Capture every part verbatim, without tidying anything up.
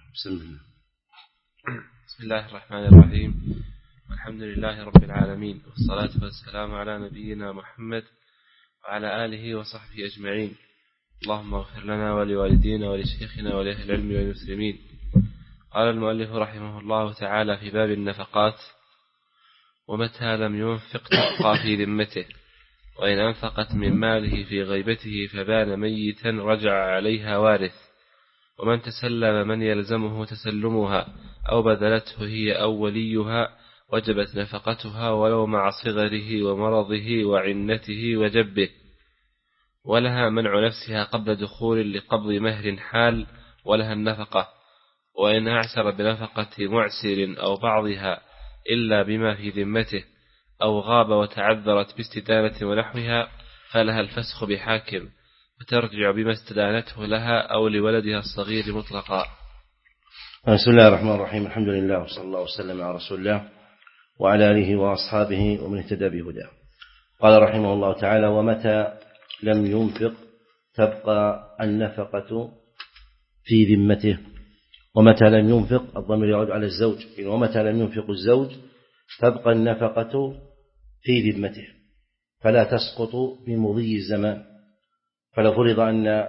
بسم الله. بسم الله الرحمن الرحيم. الحمد لله رب العالمين، والصلاة والسلام على نبينا محمد وعلى آله وصحبه أجمعين. اللهم اغفر لنا ولوالدينا ولشيخنا ولأهل العلم والمسلمين. قال المؤلف رحمه الله تعالى في باب النفقات: ومتى لم ينفق تبقى في ذمته، وإن أنفقت من ماله في غيبته فبان ميتا رجع عليها وارث. ومن تسلم من يلزمه تسلمها أو بذلته هي أو وليها وجبت نفقتها ولو مع صغره ومرضه وعنته وجبه، ولها منع نفسها قبل دخول لقبض مهر حال، ولها النفقة. وإن أعسر بنفقة معسر أو بعضها إلا بما في ذمته أو غاب وتعذرت باستدانة ونحوها فلها الفسخ بحاكم، وترجع بما استدانته لها أو لولدها الصغير مطلقا. بسم الله الرحمن الرحيم. الحمد لله وصلى الله وسلم على رسول الله وعلى آله وأصحابه ومن اهتدى بهداه. قال رحمه الله تعالى: ومتى لم ينفق تبقى النفقة في ذمته. ومتى لم ينفق الضمير يعود على الزوج، ومتى لم ينفق الزوج تبقى النفقة في ذمته فلا تسقط بمضي الزمان. فلو فرض أن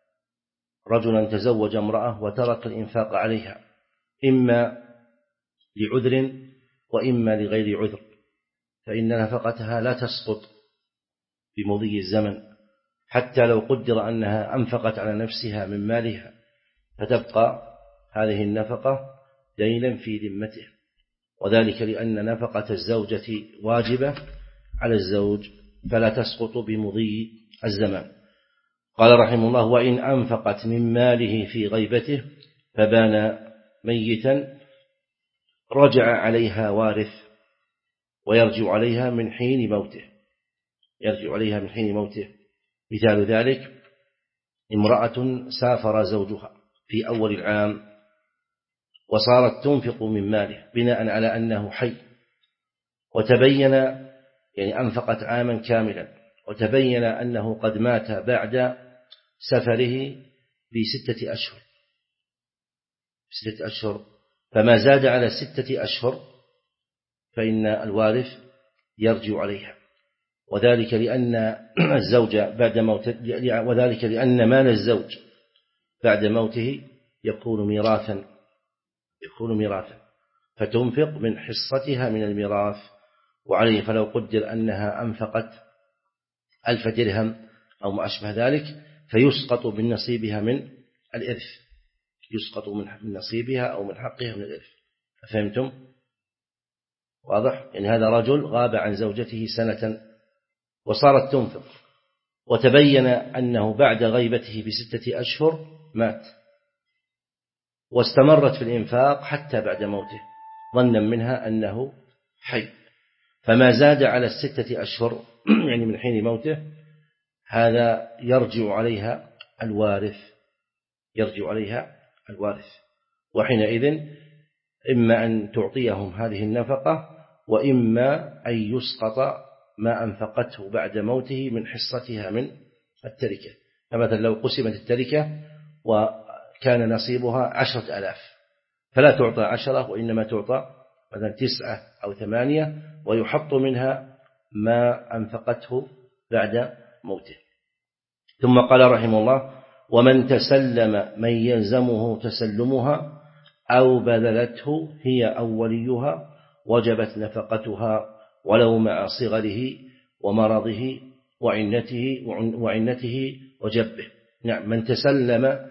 رجلا تزوج امرأة وترك الإنفاق عليها إما لعذر وإما لغير عذر، فإن نفقتها لا تسقط بمضي الزمن، حتى لو قدر أنها أنفقت على نفسها من مالها، فتبقى هذه النفقة دينا في ذمته، وذلك لأن نفقة الزوجة واجبة على الزوج فلا تسقط بمضي الزمان. قال رحمه الله: وإن أنفقت من ماله في غيبته فبان ميتا رجع عليها وارث، ويرجع عليها من حين موته يرجع عليها من حين موته مثال ذلك: امرأة سافر زوجها في أول العام وصارت تنفق من ماله بناء على أنه حي، وتبين يعني أنفقت عاما كاملا وتبين أنه قد مات بعد سفره بستة أشهر ستة أشهر فما زاد على ستة أشهر فإن الوارث يرجع عليها، وذلك لأن الزوج بعد موته وذلك لأن مال الزوج بعد موته يكون ميراثا يكون ميراثا فتنفق من حصتها من الميراث وعليه. فلو قدر أنها أنفقت ألف درهم أو ما أشبه ذلك فيسقط من نصيبها من الإرث يسقط من نصيبها أو من حقها من الإرث. فهمتم؟ واضح؟ يعني هذا رجل غاب عن زوجته سنة وصارت تنفق، وتبين أنه بعد غيبته بستة أشهر مات، واستمرت في الإنفاق حتى بعد موته ظنا منها أنه حي، فما زاد على الستة أشهر يعني من حين موته هذا يرجع عليها الوارث يرجع عليها الوارث وحينئذ إما أن تعطيهم هذه النفقة وإما أن يسقط ما أنفقته بعد موته من حصتها من التركة. فمثلا لو قسمت التركة وكان نصيبها عشرة آلاف فلا تعطى عشرة وإنما تعطى مثلا تسعة أو ثمانية، ويحط منها ما أنفقته بعد موته. ثم قال رحمه الله: ومن تسلم من يلزمه تسلمها أو بذلته هي أو وليها وجبت نفقتها ولو مع صغره ومرضه وعنته وعنته وجبه. نعم، من تسلم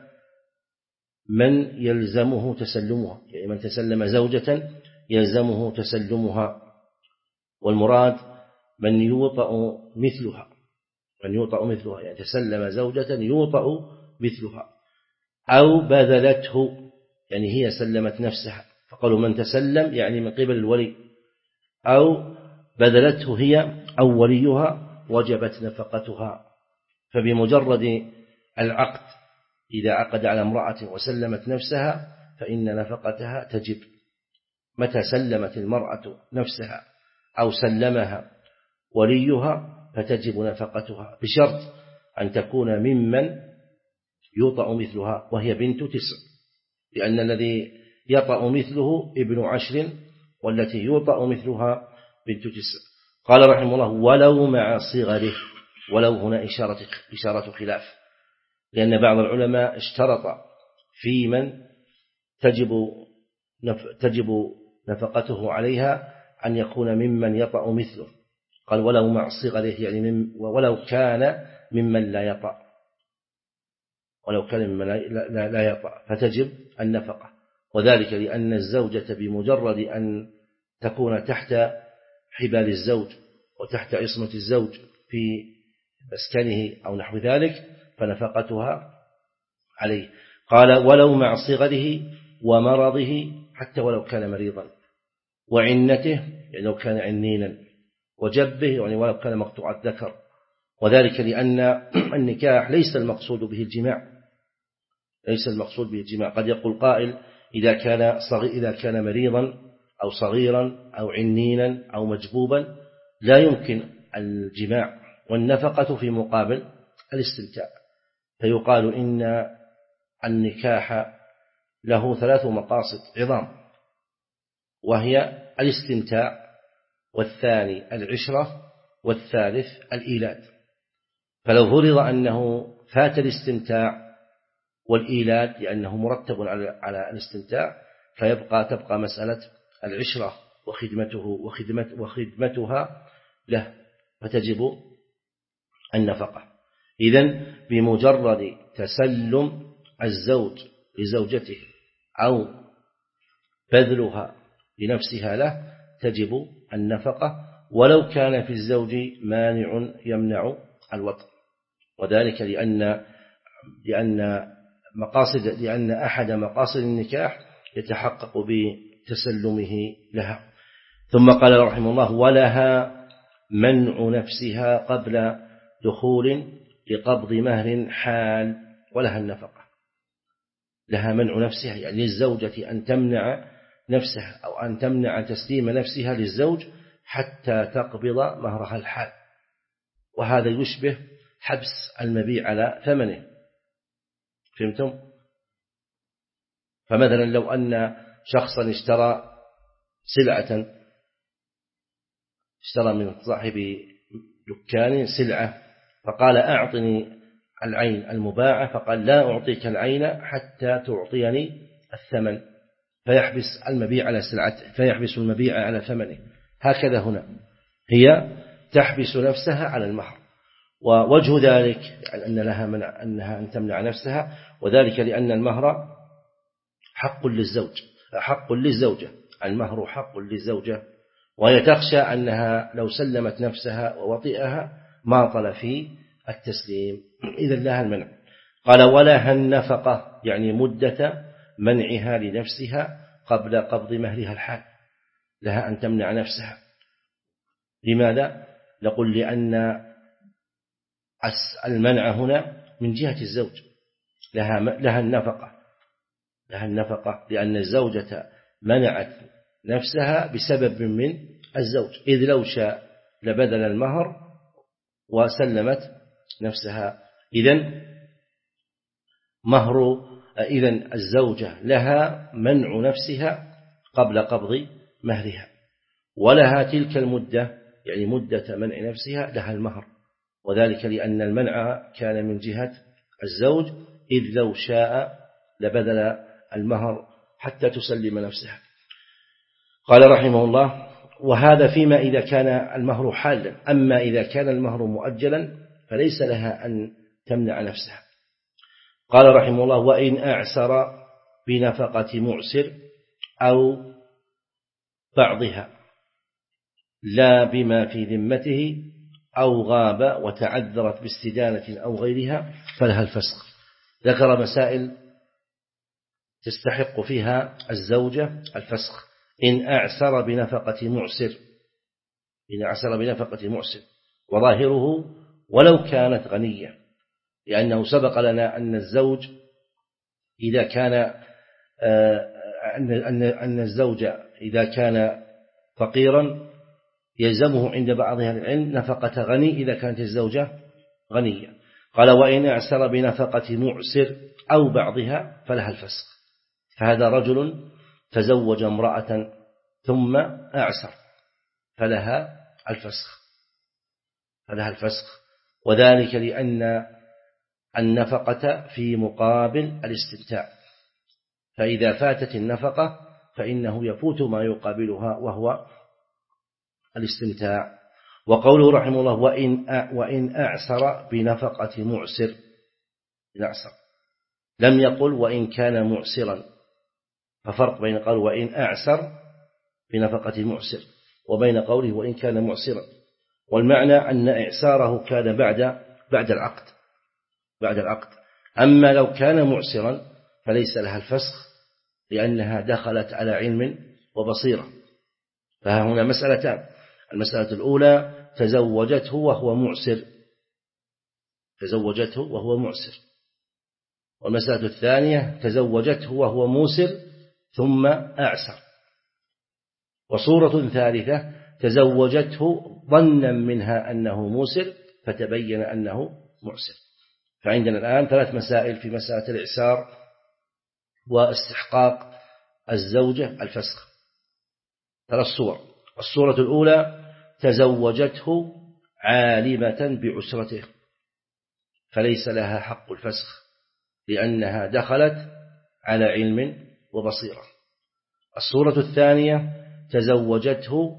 من يلزمه تسلمها، يعني من تسلم زوجة يلزمه تسلمها، والمراد من يوطأ مثلها من يوطأ مثلها يعني تسلم زوجة يوطأ مثلها، أو بذلته يعني هي سلمت نفسها، فقالوا من تسلم يعني من قبل الولي، أو بذلته هي أو وليها وجبت نفقتها. فبمجرد العقد إذا عقد على امرأة وسلمت نفسها فإن نفقتها تجب. متى سلمت المرأة نفسها أو سلمها وليها فتجب نفقتها بشرط أن تكون ممن يوطأ مثلها وهي بنت تسع لأن الذي يطأ مثله ابن عشر والتي يوطأ مثلها بنت تسع. قال رحمه الله ولو مع صغره، ولو هنا إشارة, إشارة خلاف، لأن بعض العلماء اشترط في من تجب تجب نفقته عليها أن يكون ممن يطأ مثله، قال ولو مع صغره يعني من ولو كان ممن لا يطأ، ولو كان ممن لا, لا يطأ فتجب النفقة. وذلك لأن الزوجة بمجرد أن تكون تحت حبال الزوج وتحت عصمة الزوج في مسكنه أو نحو ذلك فنفقتها عليه. قال ولو مع صغره ومرضه حتى ولو كان مريضا، وعنته يعني لو كان عنينا، وجبه يعني ولو كان مقطوع الذكر. وذلك لأن النكاح ليس المقصود به الجماع، ليس المقصود به الجماع. قد يقول قائل إذا كان صغير إذا كان مريضا أو صغيرا أو عنينا أو مجبوبا لا يمكن الجماع، والنفقة في مقابل الاستمتاع. فيقال إن النكاح له ثلاث مقاصد عظام، وهي الاستمتاع، والثاني العشرة، والثالث الإيلاد. فلو فرض أنه فات الاستمتاع والإيلاد لأنه مرتب على الاستمتاع فيبقى تبقى مسألة العشرة وخدمته وخدمت وخدمتها له فتجب النفقة. إذن بمجرد تسلم الزوج لزوجته أو بذلها لنفسها له تجب النفقة، ولو كان في الزوج مانع يمنع الوطء. وذلك لأن لأن مقاصد لأن أحد مقاصد النكاح يتحقق بتسلمه لها. ثم قال رحمه الله ولها منع نفسها قبل دخول لقبض مهر حال، ولها النفقة. لها منع نفسها يعني للزوجة أن تمنع نفسها أو أن تمنع تسليم نفسها للزوج حتى تقبض مهرها الحال، وهذا يشبه حبس المبيع على ثمنه. فهمتم؟ فمثلا لو أن شخصا اشترى سلعة، اشترى من صاحب دكان سلعة فقال أعطني العين المباعة، فقال لا أعطيك العين حتى تعطيني الثمن، فيحبس المبيع على سلعته، فيحبس المبيع على ثمنه. هكذا هنا هي تحبس نفسها على المهر، ووجه ذلك يعني أن لها منع أنها أن تمنع نفسها، وذلك لأن المهر حق للزوج حق للزوجة المهر حق للزوجة، وهي تخشى أنها لو سلمت نفسها ووطئها ماطل في التسليم، إذا لها المنع. قال ولها النفقة يعني مدة منعها لنفسها قبل قبض مهرها الحال، لها أن تمنع نفسها. لماذا؟ نقول لأن المنع هنا من جهة الزوج، لها لها النفقة لها النفقة لأن الزوجة منعت نفسها بسبب من الزوج، إذ لو شاء لبذل المهر وسلمت نفسها. إذن مهر إذن الزوجة لها منع نفسها قبل قبض مهرها، ولها تلك المدة يعني مدة منع نفسها لها المهر، وذلك لأن المنع كان من جهة الزوج، إذ لو شاء لبذل المهر حتى تسلم نفسها. قال رحمه الله وهذا فيما إذا كان المهر حالا، أما إذا كان المهر مؤجلا فليس لها أن تمنع نفسها. قال رحمه الله وإن أعسر بنفقة معسر أو بعضها لا بما في ذمته أو غاب وتعذرت باستدانة أو غيرها فلها الفسخ. ذكر مسائل تستحق فيها الزوجة الفسخ. إن أعسر بنفقة معسر إن أعسر بنفقة معسر وظاهره ولو كانت غنية، لأنه سبق لنا أن الزوج إذا كان أن أن الزوج إذا كان فقيرا يلزمه عند بعض أهل العلم نفقة غني إذا كانت الزوجة غنية. قال وإن أعسر بنفقة معسر أو بعضها فلها الفسخ. فهذا رجل تزوج امرأة ثم أعسر فلها الفسخ فلها الفسخ وذلك لأن النفقة في مقابل الاستمتاع، فإذا فاتت النفقة فإنه يفوت ما يقابلها وهو الاستمتاع. وقوله رحمه الله وإن وإن أعسر بنفقة معسر الأعسر لم يقل وإن كان معسرا، ففرق بين قول وإن أعسر بنفقة معسر وبين قوله وإن كان معسرا، والمعنى أن إعساره كان بعد بعد العقد بعد العقد أما لو كان معسرا فليس لها الفسخ لأنها دخلت على علم وبصيرة. فهنا مسألتان، المسألة الأولى تزوجته وهو معسر تزوجته وهو معسر والمسألة الثانية تزوجته وهو موسر ثم أعسر. وصورة ثالثة تزوجته ظنا منها أنه موسر فتبين أنه معسر. فعندنا الآن ثلاث مسائل في مسألة الإعسار واستحقاق الزوجة الفسخ، ثلاث صور. الصورة الأولى تزوجته عالمة بعسرته فليس لها حق الفسخ لأنها دخلت على علم وبصيرة. الصورة الثانية تزوجته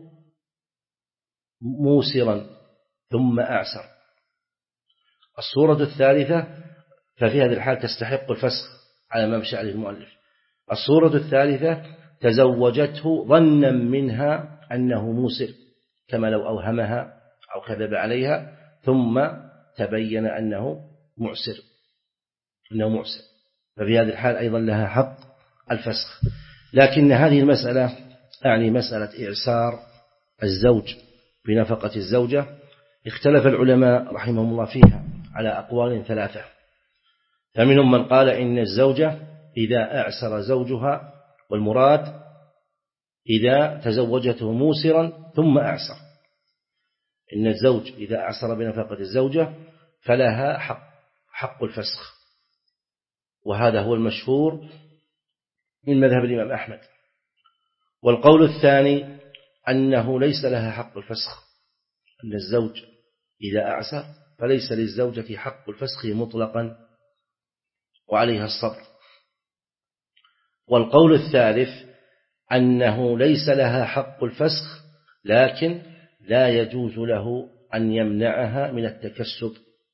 موسرا ثم أعسر. الصورة الثالثة ففي هذه الحال تستحق الفسخ على ما مشى عليه المؤلف. الصورة الثالثة تزوجته ظنا منها أنه موسر كما لو أوهمها أو كذب عليها ثم تبين أنه معسر أنه معسر ففي هذه الحال أيضا لها حق الفسخ. لكن هذه المسألة أعني مسألة إعسار الزوج بنفقة الزوجة اختلف العلماء رحمهم الله فيها على أقوال ثلاثة. فمنهم من قال إن الزوجة إذا أعسر زوجها، والمراد إذا تزوجته موسرا ثم أعسر، إن الزوج إذا أعسر بنفقة الزوجة فلها حق حق الفسخ، وهذا هو المشهور من مذهب الإمام أحمد. والقول الثاني أنه ليس لها حق الفسخ، أن الزوج إذا أعسر فليس للزوجة حق الفسخ مطلقا وعليها الصبر. والقول الثالث أنه ليس لها حق الفسخ لكن لا يجوز له أن يمنعها من التكسب،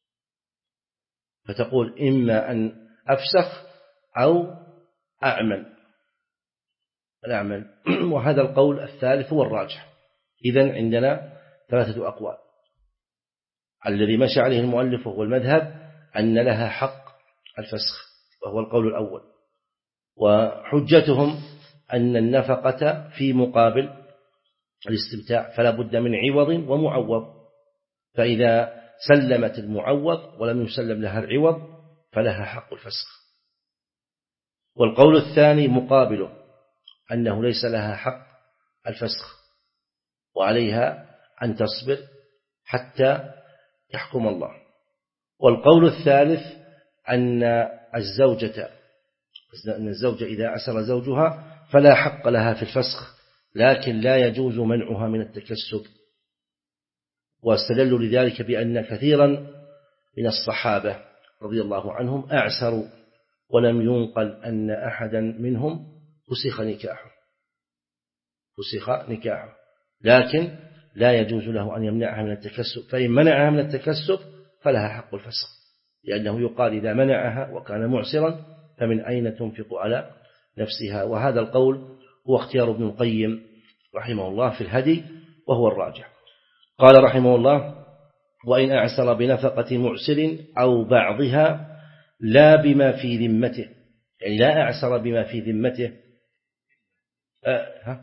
فتقول إما أن أفسخ أو أعمل الأعمل وهذا القول الثالث هو الراجح. إذن عندنا ثلاثة أقوال. الذي مشى عليه المؤلف وهو المذهب أن لها حق الفسخ وهو القول الأول، وحجتهم أن النفقة في مقابل الاستمتاع فلا بد من عوض ومعوض، فإذا سلمت المعوض ولم يسلم لها العوض فلها حق الفسخ. والقول الثاني مقابله أنه ليس لها حق الفسخ وعليها أن تصبر حتى يحكم الله. والقول الثالث أن الزوجة أن الزوجة إذا أعسر زوجها فلا حق لها في الفسخ لكن لا يجوز منعها من التكسب، واستدلوا لذلك بأن كثيرا من الصحابة رضي الله عنهم أعسروا ولم ينقل أن أحدا منهم فسخ نكاحه فسخ نكاحه لكن لا يجوز له أن يمنعها من التكسب، فإن منعها من التكسب فلها حق الفسخ، لأنه يقال إذا منعها وكان معسرا فمن أين تنفق على نفسها. وهذا القول هو اختيار ابن القيم رحمه الله في الهدي وهو الراجح. قال رحمه الله وإن أعسر بنفقة معسر أو بعضها لا بما في ذمته، يعني لا أعسر بما في ذمته أه ها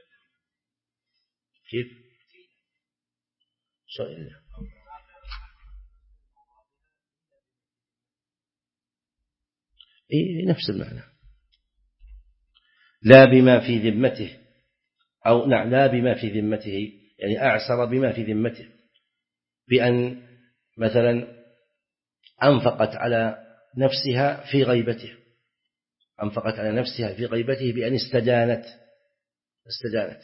كيف سؤال إيه نفس المعنى، لا بما في ذمته أو نعم لا بما في ذمته، يعني أعسر بما في ذمته بأن مثلا أنفقت على نفسها في غيبته أنفقت على نفسها في غيبته بأن استدانت استدانت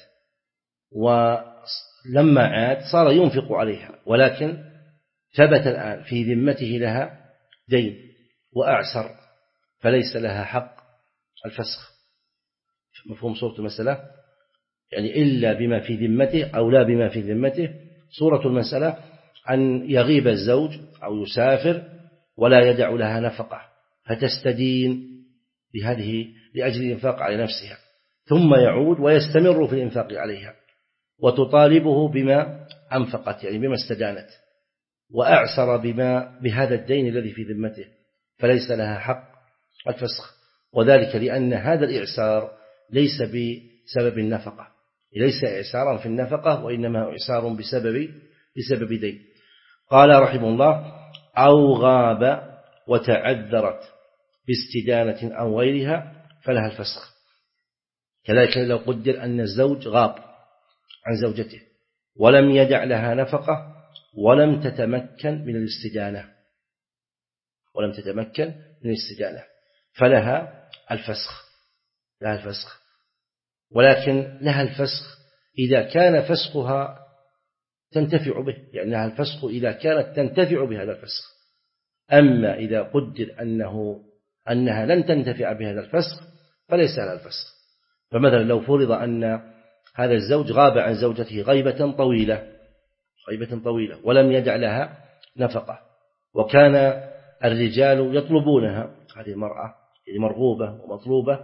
ولما عاد صار ينفق عليها، ولكن ثبت الآن في ذمته لها دين وأعسر، فليس لها حق الفسخ. مفهوم صورة المسألة؟ يعني إلا بما في ذمته أو لا بما في ذمته. صورة المسألة أن يغيب الزوج أو يسافر ولا يدع لها نفقة، فتستدين بهذه لأجل الإنفاق على نفسها، ثم يعود ويستمر في الإنفاق عليها وتطالبه بما أنفقت، يعني بما استدانت، وأعسر بما بهذا الدين الذي في ذمته، فليس لها حق الفسخ. وذلك لأن هذا الإعسار ليس بسبب النفقة، ليس إعسارا في النفقة، وإنما إعسار بسبب بسبب دين. قال رحمه الله: أو غاب وتعذرت باستدانة أو غيرها فلها الفسخ. كذلك لو قدر أن الزوج غاب عن زوجته ولم يدع لها نفقة ولم تتمكن من الاستدانة ولم تتمكن من الاستدانة فلها الفسخ لها الفسخ ولكن لها الفسخ إذا كان فسخها تنتفع به، يعني لها الفسخ إذا كانت تنتفع بهذا الفسخ. أما إذا قدر أنه أنها لن تنتفع بهذا الفسخ فليس لها الفسخ. فمثلا لو فرض أن هذا الزوج غاب عن زوجته غيبة طويلة غيبة طويلة ولم يدع لها نفقة، وكان الرجال يطلبونها، هذه المرأة مرغوبة ومطلوبة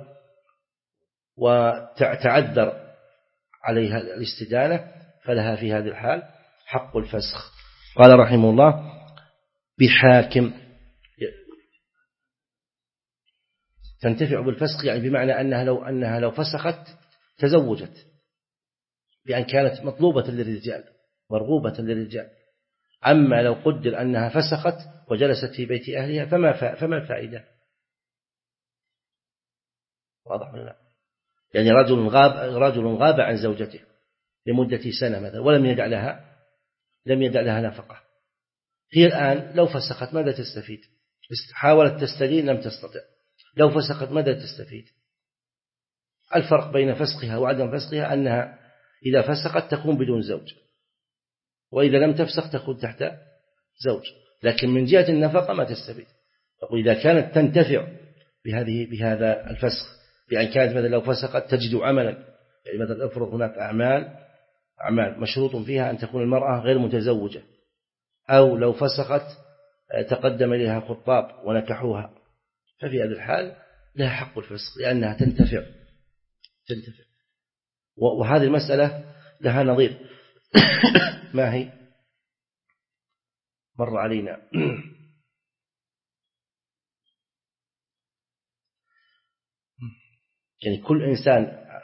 وتعذر عليها الاستدانة، فلها في هذه الحال حق الفسخ. قال رحمه الله: بحاكم تنتفع بالفسخ، يعني بمعنى أنها لو أنها لو فسخت تزوجت، بأن كانت مطلوبة للرجال مرغوبة للرجال. أما لو قدر أنها فسخت وجلست في بيت أهلها فما فما الفائدة؟ واضح ولا لا؟ يعني رجل غاب رجل غاب عن زوجته لمدة سنة مثلا ولم يدع لها لم يدع لها نفقة. هي الآن لو فسخت ماذا تستفيد؟ حاولت تستدين لم تستطع. لو فسخت ماذا تستفيد؟ الفرق بين فسخها وعدم فسخها أنها إذا فسخت تكون بدون زوج، وإذا لم تفسخ تكون تحت زوج، لكن من جهة النفقة ما تستفيد. إذا كانت تنتفع بهذه بهذا الفسخ، بأن كانت مثلا لو فسخت تجد عملا، يعني مثلا افرض هناك أعمال أعمال مشروط فيها أن تكون المرأة غير متزوجة، أو لو فسخت تقدم إليها خطاب ونكحوها، ففي هذا الحال لها حق الفسخ لأنها تنتفع تنتفع وهذه المسألة لها نظير. ما هي؟ مر علينا يعني كل إنسان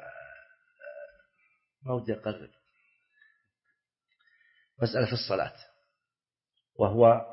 ما ودي أقرب مسألة في الصلاة، وهو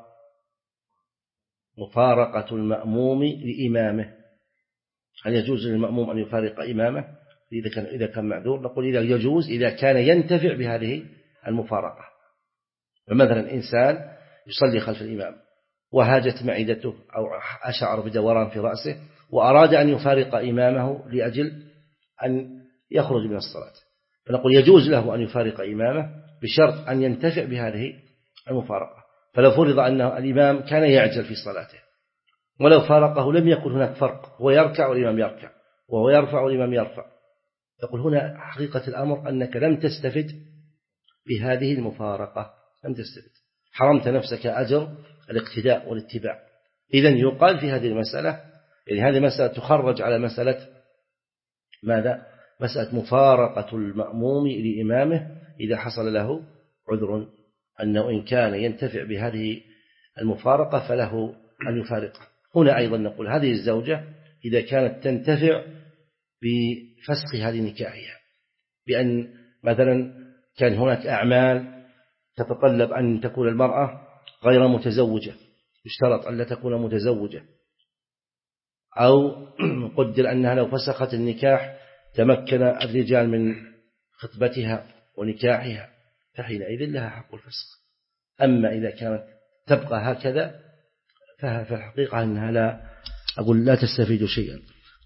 مفارقة المأموم لإمامه. هل يجوز للمأموم أن يفارق إمامه إذا كان إذا كان معذور؟ نقول إذا يجوز إذا كان ينتفع بهذه المفارقة. فمثلا إنسان يصلي خلف الإمام وهاجت معدته أو أشعر بدوران في رأسه وأراد أن يفارق إمامه لأجل أن يخرج من الصلاة، فنقول يجوز له أن يفارق إمامه بشرط أن ينتفع بهذه المفارقة. فلو فرض أن الإمام كان يعجل في صلاته ولو فارقه لم يكن هناك فرق، هو يركع والإمام يركع وهو يرفع والإمام يرفع، يقول هنا حقيقة الأمر أنك لم تستفد بهذه المفارقة، لم تستفد، حرمت نفسك أجر الاقتداء والاتباع. إذن يقال في هذه المسألة، يعني هذه مسألة تخرج على مسألة ماذا؟ مسألة مفارقة المأموم لإمامه إذا حصل له عذر، أنه إن كان ينتفع بهذه المفارقة فله أن يفارقه. هنا أيضا نقول هذه الزوجة إذا كانت تنتفع بفسخ هذه نكاحها، بأن مثلا كان هناك أعمال تتطلب أن تكون المرأة غير متزوجة، يشترط أن لا تكون متزوجة، أو قدر أنها لو فسخت النكاح تمكن الرجال من خطبتها ونكاحها، فحينئذ لها حق الفسخ. أما إذا كانت تبقى هكذا فالحقيقة أنها لا أقول لا تستفيد شيئا.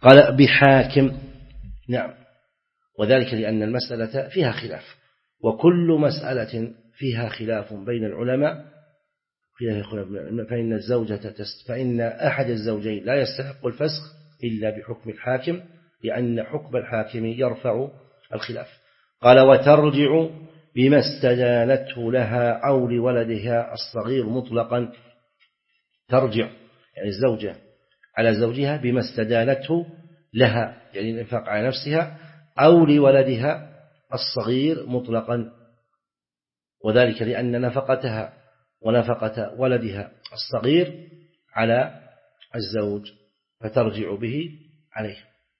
قال بحاكم. نعم، وذلك لأن المسألة فيها خلاف، وكل مسألة فيها خلاف بين العلماء فيها خلاف فإن الزوجة تست فإن أحد الزوجين لا يستحق الفسخ إلا بحكم الحاكم، لأن حكم الحاكم يرفع الخلاف. قال وترجع بما استدانته لها أو لولدها الصغير مطلقا. ترجع يعني الزوجة على زوجها بما استدانته لها، يعني الإنفاق على نفسها أو لولدها الصغير مطلقا، وذلك لأن نفقتها ونفقة ولدها الصغير على الزوج، فترجع به عليه.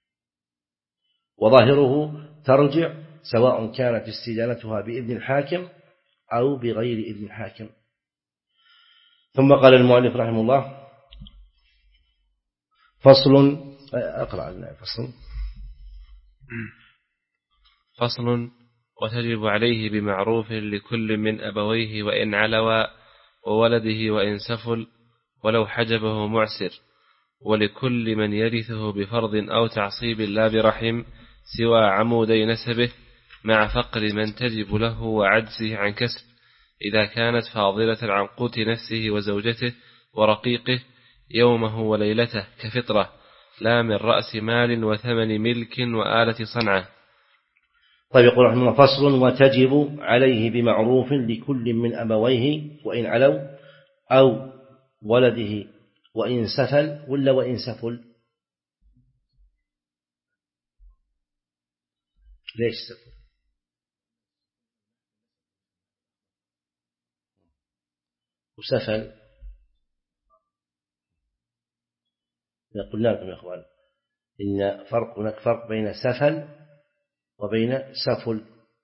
وظاهره ترجع سواء كانت استدانتها بإذن الحاكم أو بغير إذن الحاكم. ثم قال المؤلف رحمه الله فصل. أقرأ لنا فصل. فصل وتجب عليه بمعروف لكل من أبويه وإن علوا، وولده وإن سفل ولو حجبه معسر، ولكل من يرثه بفرض أو تعصيب لا برحم سوى عمودي نسبه، مع فقر من تجب له وعجزه عن كسب، إذا كانت فاضلة عن قوت نفسه وزوجته ورقيقه يومه وليلته كفطرة، لا من رأس مال وثمن ملك وآلة صنعة. طيب، يقول رحمه الله فصل وتجب عليه بمعروف لكل من أبويه وإن علوا، أو ولده وإن سفل ولا وإن سفل. ليش سفل؟ وسفل قلنا لكم يا أخوان إن فرق هناك فرق بين سفل وبين سفل.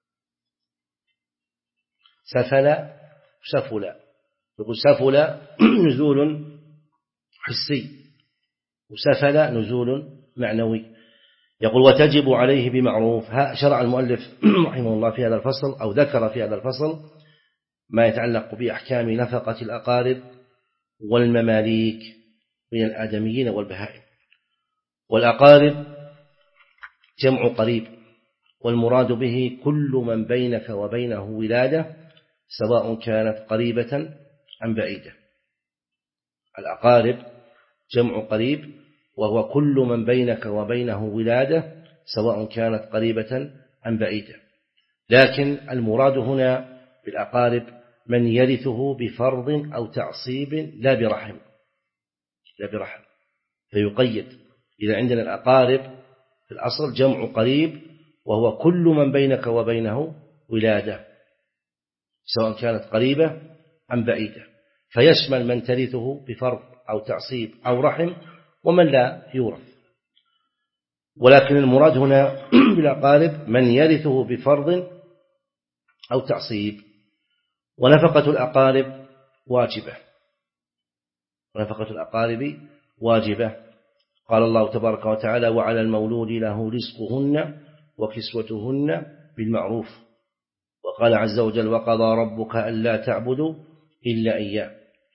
سفل سفل، يقول سفل نزول حسي، وسفل نزول معنوي. يقول وتجب عليه بمعروف. شرع المؤلف رحمه الله في هذا الفصل أو ذكر في هذا الفصل ما يتعلق بأحكام نفقة الأقارب والمماليك من الآدميين والبهائم. والأقارب جمع قريب، والمراد به كل من بينك وبينه ولادة سواء كانت قريبة أم بعيدة. الأقارب جمع قريب، وهو كل من بينك وبينه ولادة سواء كانت قريبة أم بعيدة. لكن المراد هنا بالأقارب من يرثه بفرض أو تعصيب لا برحم، لا برحم، فيقيد. إذا عندنا الأقارب في الأصل جمع قريب، وهو كل من بينك وبينه ولادة سواء كانت قريبة أم بعيدة، فيشمل من ترثه بفرض أو تعصيب أو رحم ومن لا يورث. ولكن المراد هنا بالأقارب من يرثه بفرض أو تعصيب. ونفقة الأقارب واجبة، ونفقة الأقارب واجبة. قال الله تبارك وتعالى وعلى المولود له رزقهن وكسوتهن بالمعروف. وقال عز وجل وقضى ربك ألا تعبدوا إلا إياه.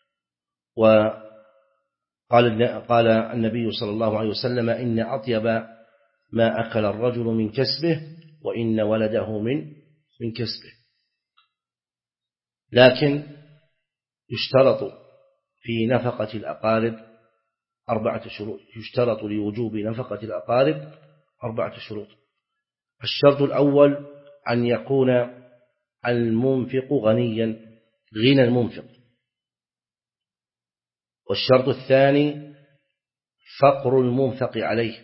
وقال قال النبي صلى الله عليه وسلم إن أطيب ما أكل الرجل من كسبه وإن ولده من من كسبه. لكن يشترط في نفقة الأقارب أربعة شروط. يشترط لوجوب نفقة الأقارب أربعة شروط. الشرط الأول أن يكون المنفق غنيا غنى المنفق. والشرط الثاني فقر المنفق عليه.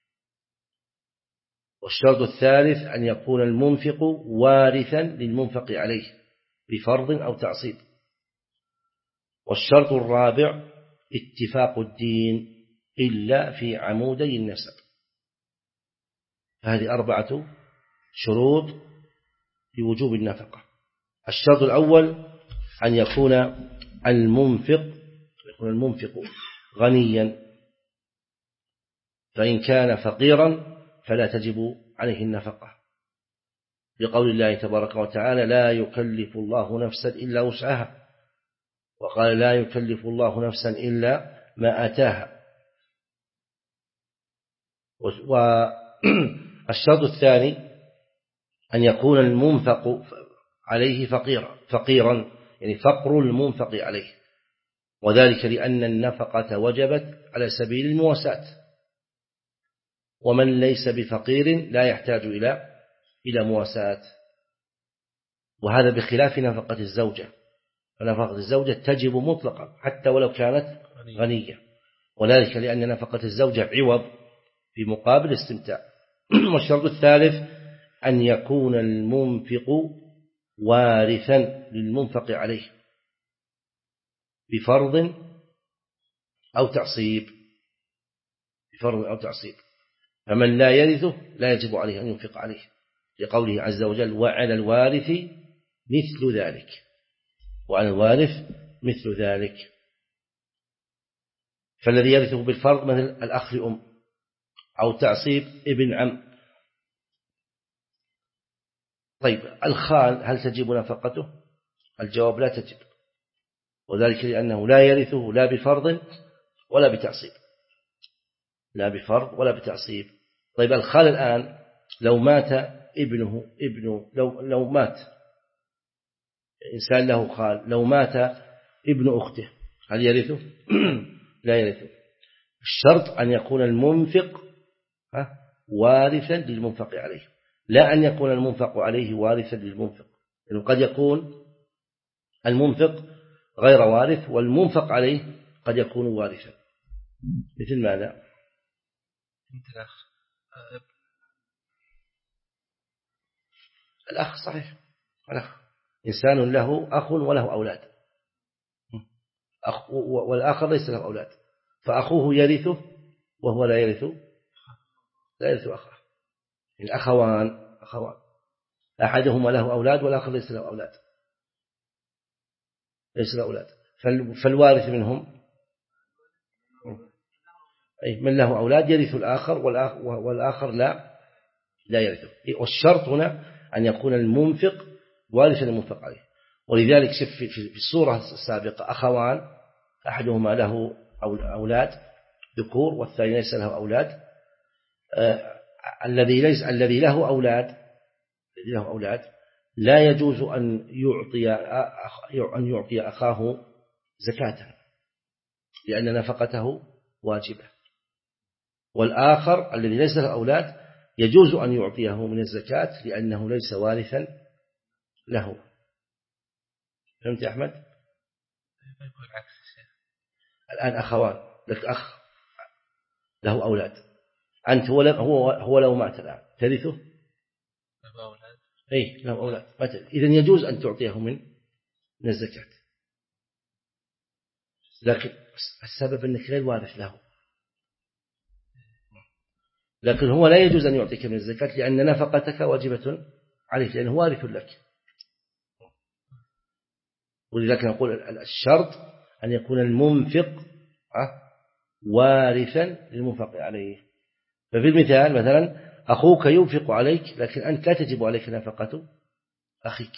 والشرط الثالث أن يكون المنفق وارثا للمنفق عليه بفرض أو تعصيب. والشرط الرابع اتفاق الدين إلا في عمودي النسب. هذه أربعة شروط لوجوب النفقة. الشرط الأول أن يكون المنفق يكون المنفق غنيا، فإن كان فقيرا فلا تجب عليه النفقة، لقول الله تبارك وتعالى لا يكلف الله نفسا إلا وسعها، وقال لا يكلف الله نفسا إلا ما آتاها. والشرط الثاني أن يكون المنفق عليه فقيرا فقيرا يعني فقر المنفق عليه، وذلك لأن النفقة وجبت على سبيل المواساة، ومن ليس بفقير لا يحتاج إلى إلى مواساة. وهذا بخلاف نفقة الزوجة، فنفقة الزوجة تجب مطلقا حتى ولو كانت غنية، وذلك لأن نفقة الزوجة عوض في مقابل استمتاع. والشرط الثالث أن يكون المنفق وارثا للمنفق عليه بفرض أو تعصيب بفرض أو تعصيب، فمن لا يرثه لا يجب عليه أن ينفق عليه، لقوله عز وجل وعلى الوارث مثل ذلك، وعلى الوارث مثل ذلك. فالذي يرثه بالفرض مثل الأخ لأم، أو تعصيب ابن عم. طيب الخال هل تجب نفقته؟ الجواب لا تجب، وذلك لأنه لا يرثه لا بفرض ولا بتعصيب، لا بفرض ولا بتعصيب. طيب الخال الآن لو مات ابنه ابنه لو لو مات إنسان له خال، لو مات ابن أخته هل يرثه؟ لا يرثه. الشرط أن يكون المنفق وارثا للمنفق عليه، لا أن يكون المنفق عليه وارثا للمنفق، لأنه قد يكون المنفق غير وارث والمنفق عليه قد يكون وارثا. مثل ماذا؟ الأخ صحيح، الأخ إنسان له أخ وله أولاد، أخ والآخر ليس له أولاد، فأخوه يرثه وهو لا يرث لا يرث أخاه. الأخوان أخوان أحدهما له أولاد والآخر ليس له أولاد ليس له أولاد فالوارث منهم أي من له أولاد يرث الآخر والآخر لا لا يرثه. والشرط هنا أن يكون المنفق وارثا المنفق عليه. ولذلك شف في الصورة السابقة أخوان أحدهما له أولاد ذكور والثاني ليس له أولاد. آه الذي ليس الذي له أولاد الذي له أولاد لا يجوز أن يعطي أن يعطي أخاه زكاة لأن نفقته واجبة، والآخر الذي ليس له أولاد يجوز أن يعطيه من الزكاة لأنه ليس وارثا له. فهمت يا أحمد؟ الآن أخوان، لك أخ له أولاد، أنت هو هو هو لو مات الآن ترثه؟ له أولاد. أي له أولاد مات، إذن يجوز أن تعطيه من من الزكاة، لكن السبب أنك غير وارث له، لكن هو لا يجوز أن يعطيك من الزكاة لأن نفقتك واجبة عليك لأنه وارث لك. ولذلك نقول الشرط أن يكون المنفق وارثا للمنفق عليه. ففي المثال مثلا أخوك ينفق عليك لكن أنت لا تجب عليك نفقة أخيك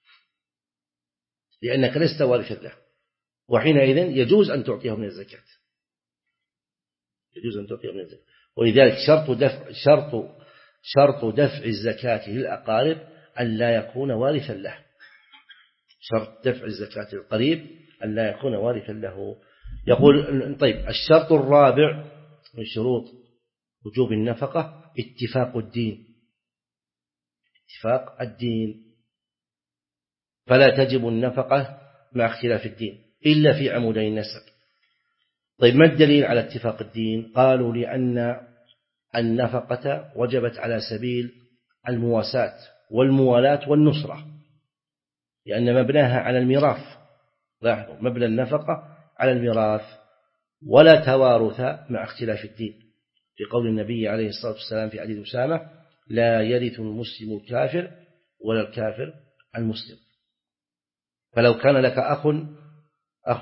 لأنك لست وارثا له، وحينئذ يجوز أن تعطيه من الزكاة يجوز أن تعطيه من الزكاة. ولذلك شرط دفع شرط شرط دفع الزكاة للأقارب أن لا يكون وارثا له. شرط دفع الزكاة للقريب أن لا يكون وارثا له. يقول طيب الشرط الرابع من شروط وجوب النفقة اتفاق الدين اتفاق الدين فلا تجب النفقة مع اختلاف الدين إلا في عمودي النسب. طيب ما الدليل على اتفاق الدين؟ قالوا لأن النفقة وجبت على سبيل المواساة والموالاة والنصرة، لأن مبناها على الميراث. لاحظوا مبنى النفقة على الميراث ولا توارث مع اختلاف الدين، في قول النبي عليه الصلاة والسلام في حديث أسامة لا يرث المسلم الكافر ولا الكافر المسلم. فلو كان لك أخ أخ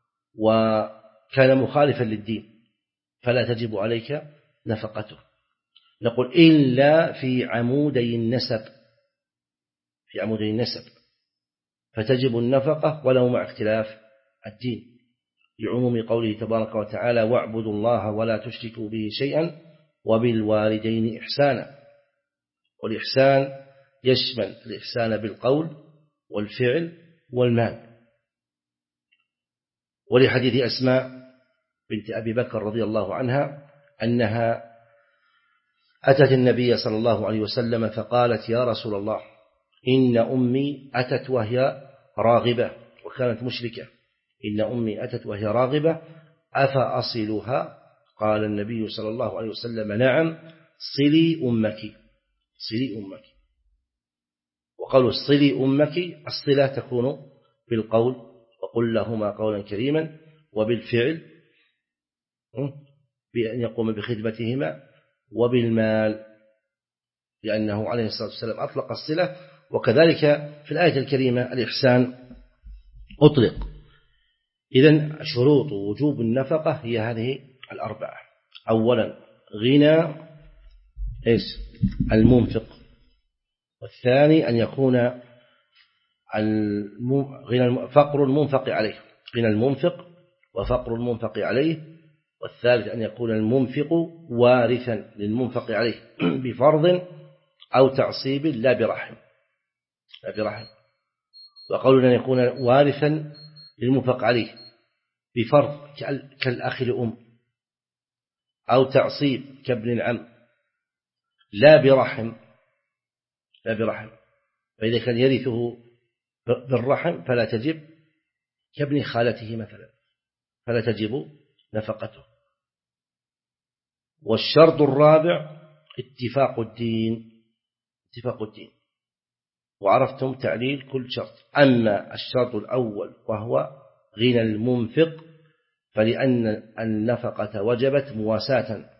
وكان مخالفا للدين فلا تجب عليك نفقته. نقول إلا في عمودي النسب في عمودي النسب فتجب النفقة ولو مع اختلاف الدين، لعموم قوله تبارك وتعالى واعبدوا الله ولا تشركوا به شيئا وبالوالدين إحسانا. والإحسان يشمل الإحسان بالقول والفعل والمال. ولحديث أسماء بنت أبي بكر رضي الله عنها أنها أتت النبي صلى الله عليه وسلم فقالت: يا رسول الله، إن أمي أتت وهي راغبة، وكانت مشركة، إن أمي أتت وهي راغبة أفأصلها؟ قال النبي صلى الله عليه وسلم: نعم، صلي أمك، صلي أمك. وقالوا صلي أمك، الصلة تكون بالقول وقل لهما قولا كريما، وبالفعل بأن يقوم بخدمتهما، وبالمال لأنه عليه الصلاة والسلام أطلق الصلة. وكذلك في الآية الكريمة الإحسان أطلق. إذن شروط وجوب النفقة هي هذه الأربعة. أولا غنى إيش المنفق، والثاني أن يكون غنى فقر المنفق عليه، غنى المنفق وفقر المنفق عليه. والثالث أن يكون المنفق وارثا للمنفق عليه بفرض أو تعصيب لا برحم، لا برحم. وقولنا أن يكون وارثا للمنفق عليه بفرض كالأخ لأم، أو تعصيب كابن العم، لا برحم، لا برحم. فإذا كان يرثه بالرحم فلا تجب، كابن خالته مثلا فلا تجب نفقته. والشرط الرابع اتفاق الدين، اتفاق الدين. وعرفتم تعليل كل شرط. أما الشرط الأول وهو غنى المنفق فلأن النفقة وجبت مواساة،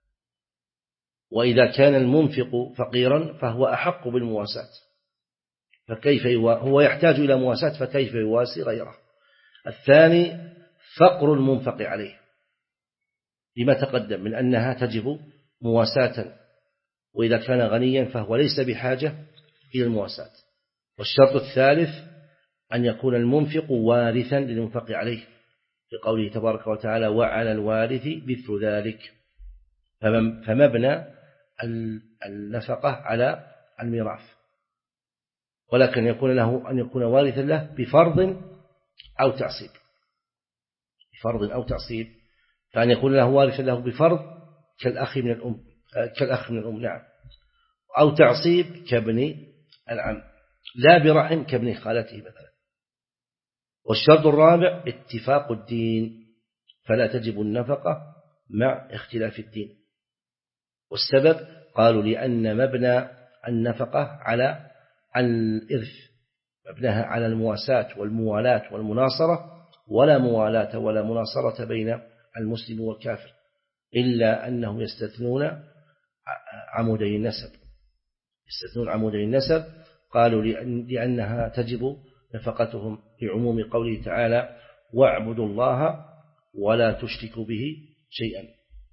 وإذا كان المنفق فقيرا فهو أحق بالمواساة، فكيف هو يحتاج إلى مواساة فكيف يواسي غيره. الثاني فقر المنفق عليه لما تقدم من أنها تجب مواساة، وإذا كان غنيا فهو ليس بحاجة إلى المواساة. والشرط الثالث أن يكون المنفق وارثا للمنفق عليه، في قوله تبارك وتعالى: وعلى الوارث مثل ذلك. فمبنى النفقة على الميراث، ولكن يكون له أن يكون وارثا له بفرض أو تعصيب، بفرض أو تعصيب. فأن يكون له وارثا له بفرض كالأخ من الأم، كالأخ من الأم نعم، أو تعصيب كابن العم، لا برحم كابن خالته مثلا. والشرط الرابع اتفاق الدين، فلا تجب النفقة مع اختلاف الدين. والسبب قالوا لأن مبنى النفقة على الإرث، مبناها على المواساة والموالاة والمناصرة، ولا موالاة ولا مناصرة بين المسلم والكافر، إلا أنهم يستثنون عمودي النسب، يستثنون عمودي النسب. قالوا لأنها تجب نفقتهم لعموم قوله تعالى: واعبدوا الله ولا تشركوا به شيئا،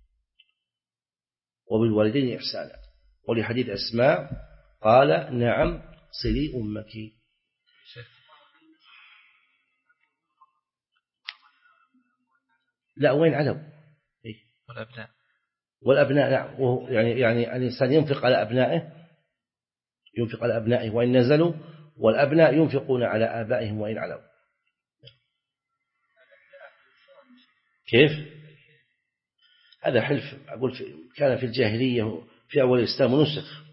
وبالوالدين إحسانا. ولحديث أسماء قال: نعم، صلي أمك. لا، وين علو؟ إيه؟ والأبناء، والأبناء نعم. يعني يعني الإنسان ينفق على أبنائه، ينفق على أبنائه وإن نزلوا، والأبناء ينفقون على آبائهم وإن علوا. كيف؟ هذا حلف، أقول في كان في الجاهلية في أول الإسلام نسخ.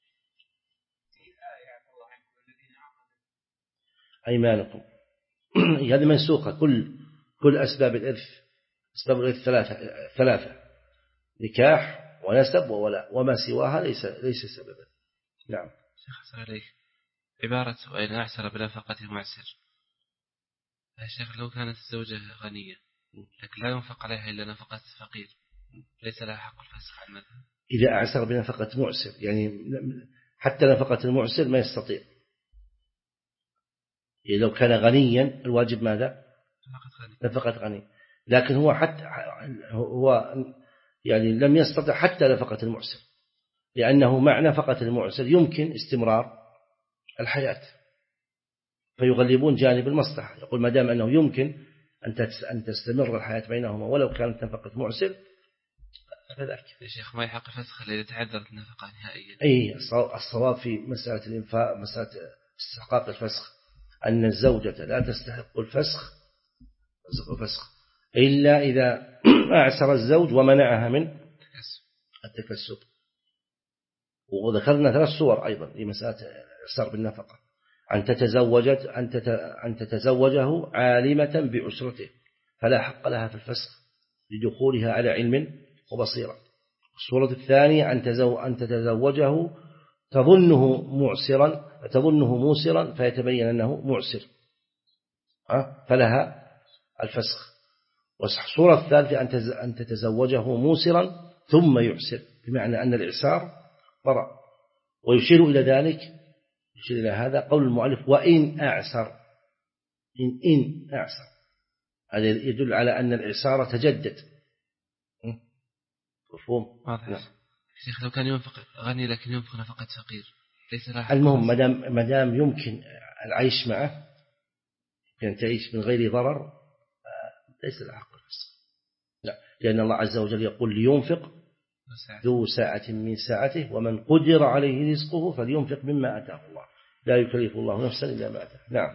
أيمانكم هذه منسوخة. كل كل أسباب الإرث، أسباب الإرث ثلاثة ثلاثة نكاح ونسب وولاء، وما سواها ليس ليس سببا. نعم. شيخ حسن عليك، عبارة وإن أعسر بنفقة معسر، يا شيخ لو كانت الزوجة غنية لكن لا ينفق عليها إلا نفقة فقير، ليس لها حق الفسخ عن المذهب؟ إذا أعسر بنفقة معسر، يعني حتى نفقة المعسر ما يستطيع. يعني لو كان غنيا الواجب ماذا؟ نفقة غني. لكن هو حتى هو يعني لم يستطع حتى نفقة المعسر، لأنه مع نفقة المعسر يمكن استمرار الحياة، فيغلبون جانب المصلحة. يقول ما دام أنه يمكن أن تستمر الحياة بينهما ولو كانت نفقة معسر فذاك. يا شيخ ما يحق الفسخ إذا تعذرت النفقة نهائيا. أي الصواب في مسألة الإنفاق مسألة استحقاق الفسخ أن الزوجة لا تستحق الفسخ الفسخ إلا إذا أعسر الزوج ومنعها من التكسب. وذكرنا ثلاث صور أيضا لمسألة الإعسار بالنفقة: أن تتزوجت أن تتزوجه عالمة بعسرته فلا حق لها في الفسخ لدخولها على علم وبصيرة. الصورة الثانية أن تتزوجه تظنه معسرا تظنه موسرا فيتبين أنه معسر فلها الفسخ. والصورة الثالثة أن تتزوجه موسرا ثم يعسر، بمعنى أن الإعسار برأ. ويشير إلى ذلك يشير إلى هذا قول المؤلف: وإن أعسر. إن إن أعسر هذا يدل على أن الإعسار تجدد. مفهوم؟ واضح. شيخ لو كان ينفق غني لكن ينفق نفقة فقير ليس له. المهم مدام مدام يمكن العيش معه، يعني تعيش من غير ضرر، ليس له حق الفسخ. لا، لأن الله عز وجل يقول: لينفق ذو ساعة من ساعته ومن قدر عليه رزقه فلينفق مما آتاه الله لا يكلف الله نفسا إلا ما آتاه. نعم.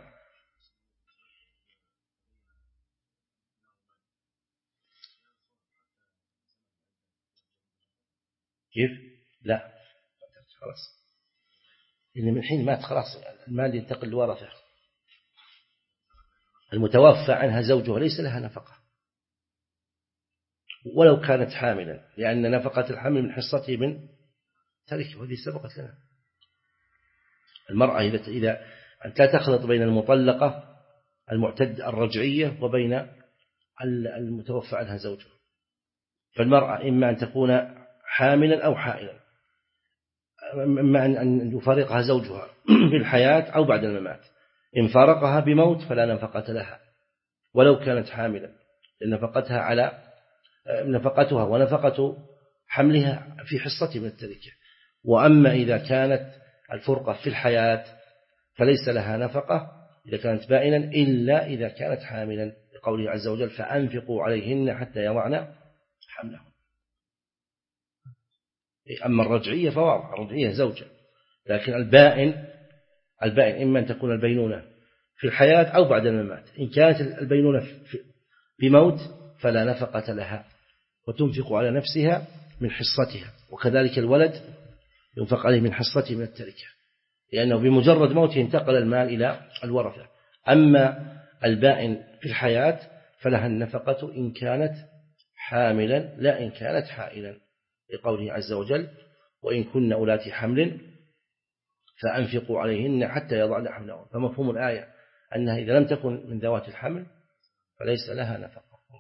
كيف؟ لا خلاص، إن من حين مات خلاص المال ينتقل لورثه. المتوفى عنها زوجها ليس لها نفقة ولو كانت حاملا، لأن نفقة الحمل من حصته من تركه، وهذه سبقت لنا. المرأة إذا إذا أنت لا تخلط بين المطلقة المعتد الرجعية وبين المتوفى عنها زوجها. فالمرأة إما أن تكون حاملا أو حائلا، إما أن يفارقها زوجها بالحياة أو بعد الممات. إن فارقها بموت فلا نفقة لها ولو كانت حاملا، لأن نفقتها على نفقتها ونفقة حملها في حصته من التركة. وأما إذا كانت الفرقة في الحياة فليس لها نفقة إذا كانت بائنا إلا إذا كانت حاملا، لقوله عز وجل: فأنفقوا عليهن حتى يضعن حملهن. أما الرجعية فواضح، الرجعية زوجة، لكن البائن البائن إما أن تكون البينونة في الحياة أو بعد الممات. إن كانت البينونة بموت فلا نفقة لها وتنفق على نفسها من حصتها، وكذلك الولد ينفق عليه من حصته من التركة، لأنه بمجرد موته انتقل المال إلى الورثة. أما البائن في الحياة فلها النفقة إن كانت حاملا لا إن كانت حائلا، لقوله عز وجل: وإن كن أولات حمل فأنفقوا عليهن حتى يضعن حملهن. فمفهوم الآية أنها إذا لم تكن من ذوات الحمل فليس لها نفقة.